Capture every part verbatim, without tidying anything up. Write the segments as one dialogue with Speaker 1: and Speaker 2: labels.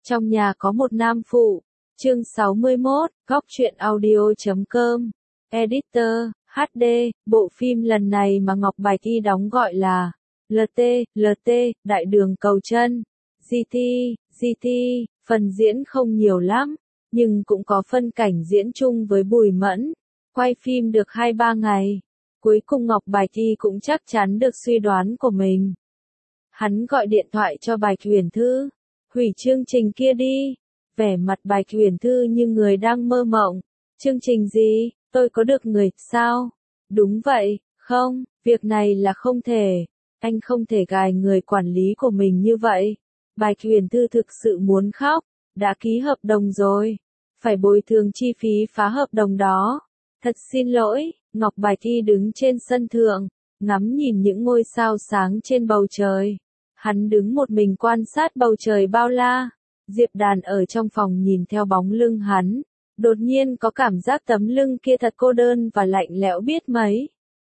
Speaker 1: Trong nhà có một nam phụ. Chương sáu mươi mốt, góc truyện audio chấm com. Editor, hát đê, bộ phim lần này mà Ngọc Bạch Y đóng gọi là lờ tê, lờ tê, Đại đường cầu chân. giê tê, giê tê, phần diễn không nhiều lắm, nhưng cũng có phân cảnh diễn chung với Bùi Mẫn. Quay phim được hai ba ngày. Cuối cùng Ngọc Bạch Y cũng chắc chắn được suy đoán của mình. Hắn gọi điện thoại cho Bạch Huyền Thư. Hủy chương trình kia đi. Vẻ mặt Bạch Huyền Thư như người đang mơ mộng. Chương trình gì? Tôi có được người, sao? Đúng vậy, không, việc này là không thể. Anh không thể gài người quản lý của mình như vậy. Bạch Huyền Thư thực sự muốn khóc. Đã ký hợp đồng rồi. Phải bồi thường chi phí phá hợp đồng đó. Thật xin lỗi, Ngọc Bạch Y đứng trên sân thượng, ngắm nhìn những ngôi sao sáng trên bầu trời. Hắn đứng một mình quan sát bầu trời bao la. Diệp Đàn ở trong phòng nhìn theo bóng lưng hắn. Đột nhiên có cảm giác tấm lưng kia thật cô đơn và lạnh lẽo biết mấy.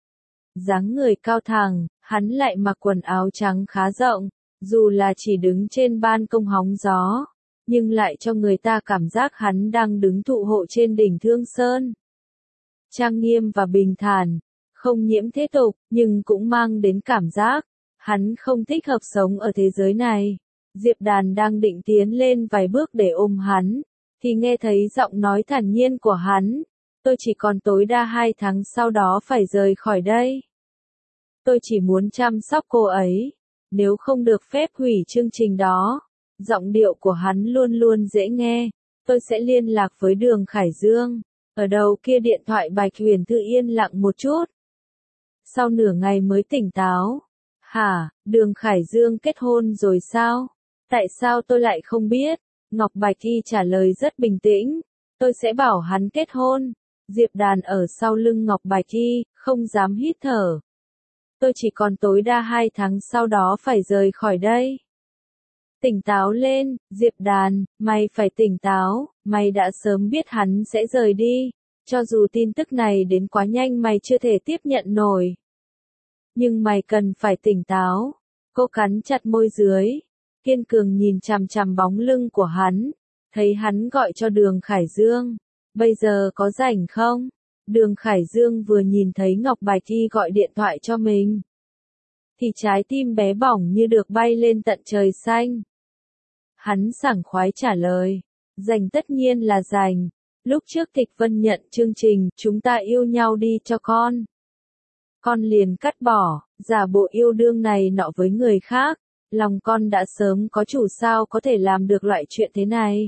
Speaker 1: Dáng người cao thẳng, hắn lại mặc quần áo trắng khá rộng. Dù là chỉ đứng trên ban công hóng gió, nhưng lại cho người ta cảm giác hắn đang đứng thụ hộ trên đỉnh Thương Sơn. Trang nghiêm và bình thản, không nhiễm thế tục, nhưng cũng mang đến cảm giác hắn không thích hợp sống ở thế giới này. Diệp Đàn đang định tiến lên vài bước để ôm hắn, thì nghe thấy giọng nói thản nhiên của hắn. Tôi chỉ còn tối đa hai tháng sau đó phải rời khỏi đây. Tôi chỉ muốn chăm sóc cô ấy. Nếu không được phép hủy chương trình đó. Giọng điệu của hắn luôn luôn dễ nghe. Tôi sẽ liên lạc với Đường Khải Dương. Ở đầu kia điện thoại Bạch Huyền Thư yên lặng một chút. Sau nửa ngày mới tỉnh táo. Hả, Đường Khải Dương kết hôn rồi sao? Tại sao tôi lại không biết? Ngọc Bạch Y trả lời rất bình tĩnh. Tôi sẽ bảo hắn kết hôn. Diệp Đàn ở sau lưng Ngọc Bạch Y, không dám hít thở. Tôi chỉ còn tối đa hai tháng sau đó phải rời khỏi đây. Tỉnh táo lên, Diệp Đàn, mày phải tỉnh táo, mày đã sớm biết hắn sẽ rời đi. Cho dù tin tức này đến quá nhanh mày chưa thể tiếp nhận nổi. Nhưng mày cần phải tỉnh táo. Cô cắn chặt môi dưới. Kiên cường nhìn chằm chằm bóng lưng của hắn. Thấy hắn gọi cho Đường Khải Dương. Bây giờ có rảnh không? Đường Khải Dương vừa nhìn thấy Ngọc Bạch Y gọi điện thoại cho mình. Thì trái tim bé bỏng như được bay lên tận trời xanh. Hắn sảng khoái trả lời. Rảnh tất nhiên là rảnh. Lúc trước Tịch Vân nhận chương trình Chúng ta yêu nhau đi cho con. Con liền cắt bỏ, giả bộ yêu đương này nọ với người khác. Lòng con đã sớm có chủ sao có thể làm được loại chuyện thế này.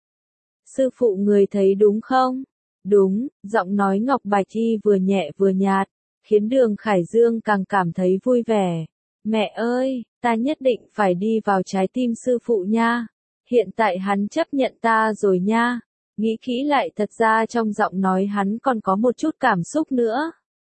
Speaker 1: Sư phụ người thấy đúng không? Đúng, giọng nói Ngọc Bạch Y vừa nhẹ vừa nhạt, khiến Đường Khải Dương càng cảm thấy vui vẻ. Mẹ ơi, ta nhất định phải đi vào trái tim sư phụ nha. Hiện tại hắn chấp nhận ta rồi nha. Nghĩ kỹ lại thật ra trong giọng nói hắn còn có một chút cảm xúc nữa.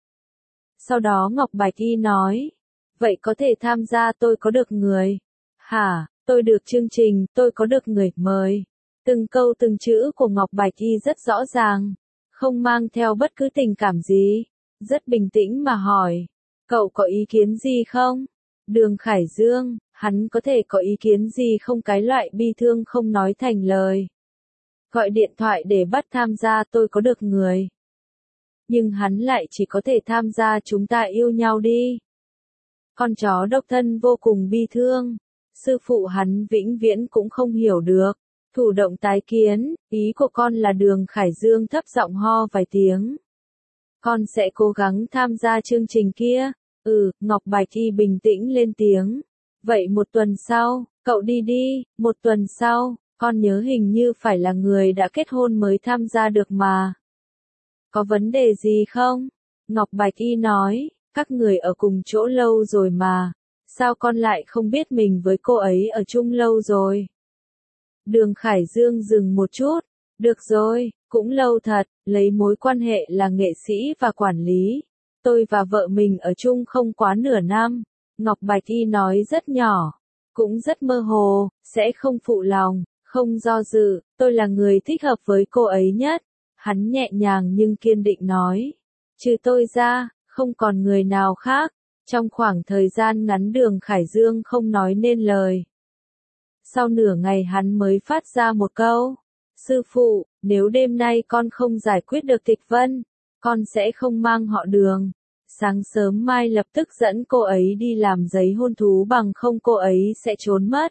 Speaker 1: Sau đó Ngọc Bạch Y nói. Vậy có thể tham gia tôi có được người. Hả, tôi được chương trình, tôi có được người mời. Từng câu từng chữ của Ngọc Bạch Y rất rõ ràng. Không mang theo bất cứ tình cảm gì. Rất bình tĩnh mà hỏi. Cậu có ý kiến gì không? Đường Khải Dương, hắn có thể có ý kiến gì không cái loại bi thương không nói thành lời. Gọi điện thoại để bắt tham gia tôi có được người. Nhưng hắn lại chỉ có thể tham gia chúng ta yêu nhau đi. Con chó độc thân vô cùng bi thương. Sư phụ hắn vĩnh viễn cũng không hiểu được. Thủ động tái kiến, ý của con là Đường Khải Dương thấp giọng ho vài tiếng. Con sẽ cố gắng tham gia chương trình kia. Ừ, Ngọc Bạch Y bình tĩnh lên tiếng. Vậy một tuần sau, cậu đi đi, một tuần sau, con nhớ hình như phải là người đã kết hôn mới tham gia được mà. Có vấn đề gì không? Ngọc Bạch Y nói, các người ở cùng chỗ lâu rồi mà. Sao con lại không biết mình với cô ấy ở chung lâu rồi? Đường Khải Dương dừng một chút. Được rồi, cũng lâu thật, lấy mối quan hệ là nghệ sĩ và quản lý. Tôi và vợ mình ở chung không quá nửa năm. Ngọc Bạch Y nói rất nhỏ, cũng rất mơ hồ, sẽ không phụ lòng, không do dự, tôi là người thích hợp với cô ấy nhất. Hắn nhẹ nhàng nhưng kiên định nói. Trừ tôi ra, không còn người nào khác. Trong khoảng thời gian ngắn Đường Khải Dương không nói nên lời. Sau nửa ngày hắn mới phát ra một câu. Sư phụ, nếu đêm nay con không giải quyết được Tịch Vân, con sẽ không mang họ Đường. Sáng sớm mai lập tức dẫn cô ấy đi làm giấy hôn thú, bằng không cô ấy sẽ trốn mất.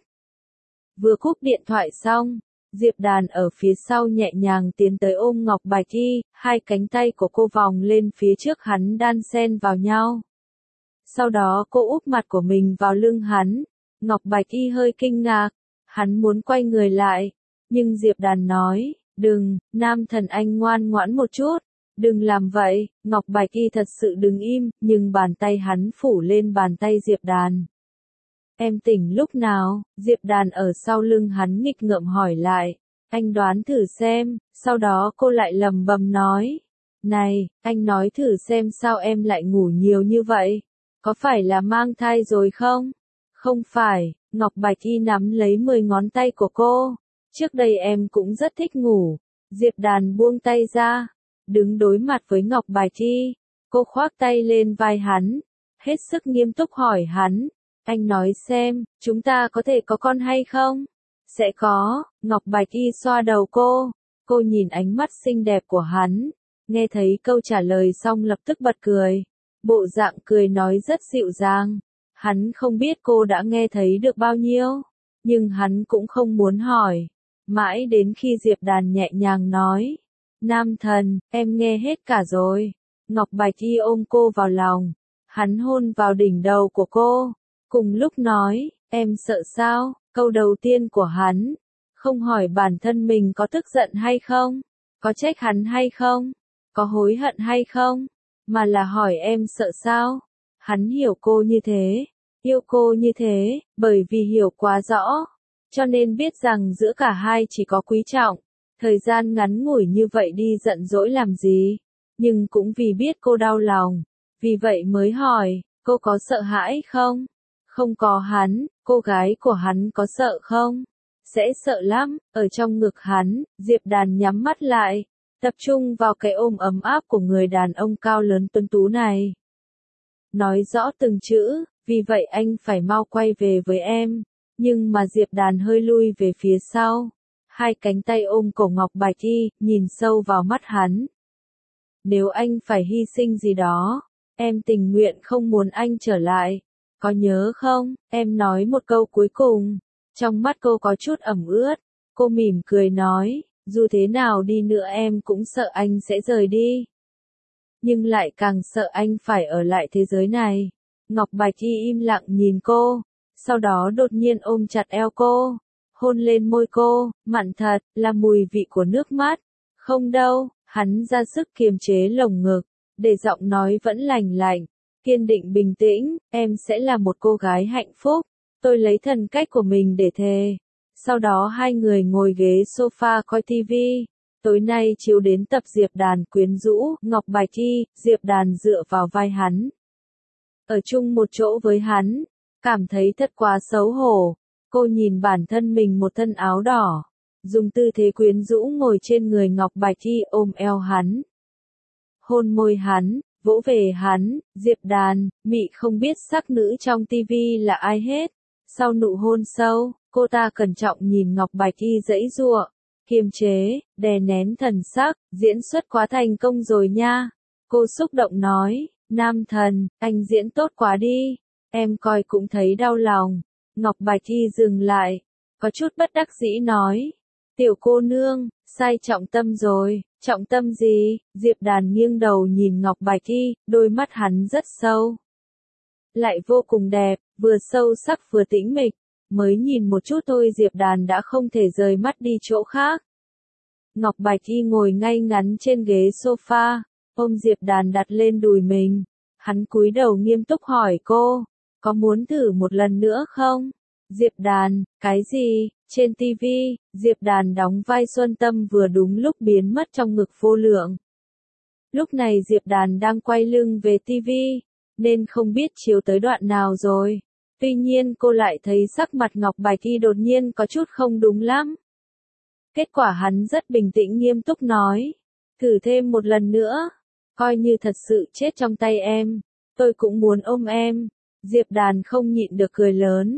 Speaker 1: Vừa cúp điện thoại xong, Diệp Đàn ở phía sau nhẹ nhàng tiến tới ôm Ngọc Bạch Y, hai cánh tay của cô vòng lên phía trước hắn đan xen vào nhau. Sau đó cô úp mặt của mình vào lưng hắn, Ngọc Bạch Y hơi kinh ngạc, hắn muốn quay người lại, nhưng Diệp Đàn nói, đừng, nam thần anh ngoan ngoãn một chút, đừng làm vậy. Ngọc Bạch Y thật sự đứng im, nhưng bàn tay hắn phủ lên bàn tay Diệp Đàn. Em tỉnh lúc nào? Diệp Đàn ở sau lưng hắn nghịch ngợm hỏi lại. Anh đoán thử xem. Sau đó cô lại lầm bầm nói. Này, anh nói thử xem sao em lại ngủ nhiều như vậy? Có phải là mang thai rồi không? Không phải. Ngọc Bạch Y nắm lấy mười ngón tay của cô. Trước đây em cũng rất thích ngủ. Diệp Đàn buông tay ra, đứng đối mặt với Ngọc Bạch Y. Cô khoác tay lên vai hắn, hết sức nghiêm túc hỏi hắn. Anh nói xem, chúng ta có thể có con hay không? Sẽ có. Ngọc Bạch Y xoa đầu cô. Cô nhìn ánh mắt xinh đẹp của hắn. Nghe thấy câu trả lời xong lập tức bật cười. Bộ dạng cười nói rất dịu dàng. Hắn không biết cô đã nghe thấy được bao nhiêu, nhưng hắn cũng không muốn hỏi. Mãi đến khi Diệp Đàn nhẹ nhàng nói. Nam thần, em nghe hết cả rồi. Ngọc Bạch Y ôm cô vào lòng. Hắn hôn vào đỉnh đầu của cô. Cùng lúc nói, em sợ sao? Câu đầu tiên của hắn. Không hỏi bản thân mình có tức giận hay không? Có trách hắn hay không? Có hối hận hay không? Mà là hỏi em sợ sao? Hắn hiểu cô như thế, yêu cô như thế, bởi vì hiểu quá rõ. Cho nên biết rằng giữa cả hai chỉ có quý trọng. Thời gian ngắn ngủi như vậy đi giận dỗi làm gì? Nhưng cũng vì biết cô đau lòng. Vì vậy mới hỏi, cô có sợ hãi không? Không có hắn, cô gái của hắn có sợ không? Sẽ sợ lắm. Ở trong ngực hắn, Diệp Đàn nhắm mắt lại, tập trung vào cái ôm ấm áp của người đàn ông cao lớn tuấn tú này. Nói rõ từng chữ, vì vậy anh phải mau quay về với em. Nhưng mà Diệp Đàn hơi lui về phía sau. Hai cánh tay ôm cổ Ngọc Bạch Y, nhìn sâu vào mắt hắn. Nếu anh phải hy sinh gì đó, em tình nguyện không muốn anh trở lại. Có nhớ không? Em nói một câu cuối cùng. Trong mắt cô có chút ẩm ướt. Cô mỉm cười nói, dù thế nào đi nữa em cũng sợ anh sẽ rời đi. Nhưng lại càng sợ anh phải ở lại thế giới này. Ngọc Bạch Y im lặng nhìn cô. Sau đó đột nhiên ôm chặt eo cô. Hôn lên môi cô, mặn thật, là mùi vị của nước mắt. Không đâu, hắn ra sức kiềm chế lồng ngực, để giọng nói vẫn lành lạnh, kiên định bình tĩnh, em sẽ là một cô gái hạnh phúc. Tôi lấy thần cách của mình để thề. Sau đó hai người ngồi ghế sofa coi tivi. Tối nay chiếu đến tập Diệp Đàn quyến rũ, Ngọc Bạch Y, Diệp Đàn dựa vào vai hắn. Ở chung một chỗ với hắn, cảm thấy thật quá xấu hổ. Cô nhìn bản thân mình một thân áo đỏ, dùng tư thế quyến rũ ngồi trên người Ngọc Bạch Y ôm eo hắn. Hôn môi hắn, vỗ về hắn, Diệp Đàn, mị không biết sắc nữ trong tivi là ai hết. Sau nụ hôn sâu, cô ta cẩn trọng nhìn Ngọc Bạch Y giãy giụa, kiềm chế, đè nén thần sắc, diễn xuất quá thành công rồi nha. Cô xúc động nói, nam thần, anh diễn tốt quá đi, em coi cũng thấy đau lòng. Ngọc Bạch Y dừng lại, có chút bất đắc dĩ nói, tiểu cô nương, sai trọng tâm rồi. Trọng tâm gì? Diệp Đàn nghiêng đầu nhìn Ngọc Bạch Y, đôi mắt hắn rất sâu, lại vô cùng đẹp, vừa sâu sắc vừa tĩnh mịch. Mới nhìn một chút thôi Diệp Đàn đã không thể rời mắt đi chỗ khác. Ngọc Bạch Y ngồi ngay ngắn trên ghế sofa, ôm Diệp Đàn đặt lên đùi mình. Hắn cúi đầu nghiêm túc hỏi cô, có muốn thử một lần nữa không? Diệp Đàn, cái gì? Trên tivi, Diệp Đàn đóng vai Xuân Tâm vừa đúng lúc biến mất trong ngực Vô Lượng. Lúc này Diệp Đàn đang quay lưng về tivi, nên không biết chiếu tới đoạn nào rồi. Tuy nhiên cô lại thấy sắc mặt Ngọc Bạch Y đột nhiên có chút không đúng lắm. Kết quả hắn rất bình tĩnh nghiêm túc nói, thử thêm một lần nữa, coi như thật sự chết trong tay em, tôi cũng muốn ôm em. Diệp Đàn không nhịn được cười lớn.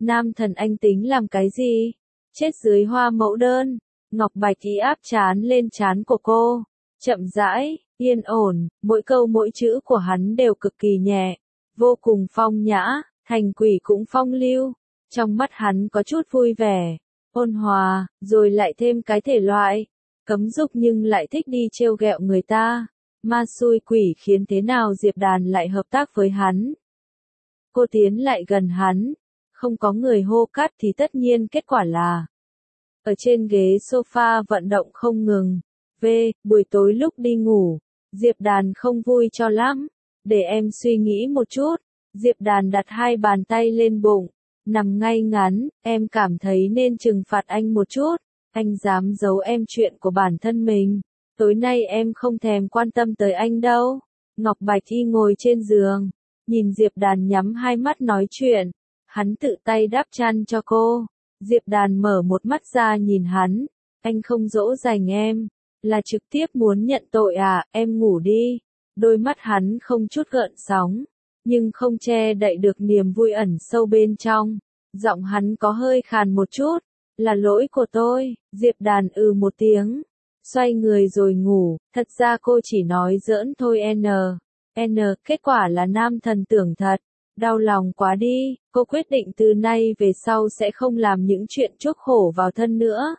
Speaker 1: Nam thần anh tính làm cái gì? Chết dưới hoa mẫu đơn. Ngọc Bạch Y áp chán lên trán của cô. Chậm rãi, yên ổn, mỗi câu mỗi chữ của hắn đều cực kỳ nhẹ. Vô cùng phong nhã, thành quỷ cũng phong lưu. Trong mắt hắn có chút vui vẻ, ôn hòa, rồi lại thêm cái thể loại. Cấm dục nhưng lại thích đi trêu ghẹo người ta. Ma xui quỷ khiến thế nào Diệp Đàn lại hợp tác với hắn. Cô tiến lại gần hắn. Không có người hô cắt thì tất nhiên kết quả là ở trên ghế sofa vận động không ngừng. V. Buổi tối lúc đi ngủ, Diệp Đàn không vui cho lắm. Để em suy nghĩ một chút. Diệp Đàn đặt hai bàn tay lên bụng, nằm ngay ngắn. Em cảm thấy nên trừng phạt anh một chút. Anh dám giấu em chuyện của bản thân mình. Tối nay em không thèm quan tâm tới anh đâu. Ngọc Bạch Y ngồi trên giường, nhìn Diệp Đàn nhắm hai mắt nói chuyện. Hắn tự tay đắp chăn cho cô. Diệp Đàn mở một mắt ra nhìn hắn. Anh không dỗ dành em, là trực tiếp muốn nhận tội à? Em ngủ đi. Đôi mắt hắn không chút gợn sóng, nhưng không che đậy được niềm vui ẩn sâu bên trong. Giọng hắn có hơi khàn một chút. Là lỗi của tôi. Diệp Đàn ừ một tiếng, xoay người rồi ngủ. Thật ra cô chỉ nói giỡn thôi. N. N. Kết quả là nam thần tưởng thật. Đau lòng quá đi. Cô quyết định từ nay về sau sẽ không làm những chuyện chuốc khổ vào thân nữa.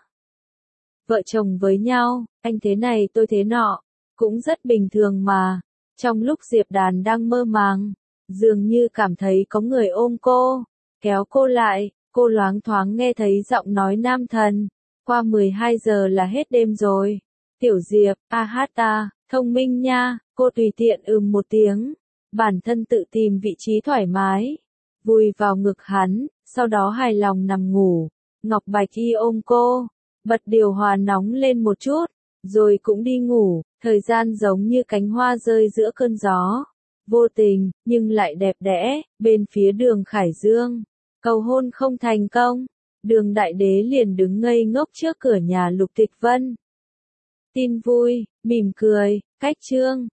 Speaker 1: Vợ chồng với nhau, anh thế này tôi thế nọ, cũng rất bình thường mà. Trong lúc Diệp Đàn đang mơ màng, dường như cảm thấy có người ôm cô, kéo cô lại. Cô loáng thoáng nghe thấy giọng nói nam thần. Qua mười hai giờ là hết đêm rồi. Tiểu Diệp, a hát ta, thông minh nha. Cô tùy tiện ừm một tiếng. Bản thân tự tìm vị trí thoải mái. Vùi vào ngực hắn, sau đó hài lòng nằm ngủ. Ngọc Bạch Y ôm cô, bật điều hòa nóng lên một chút, rồi cũng đi ngủ. Thời gian giống như cánh hoa rơi giữa cơn gió. Vô tình, nhưng lại đẹp đẽ, bên phía đường Khải Dương. Cầu hôn không thành công, Đường Đại Đế liền đứng ngây ngốc trước cửa nhà Lục Tịch Vân. Tin vui, mỉm cười, cách chương.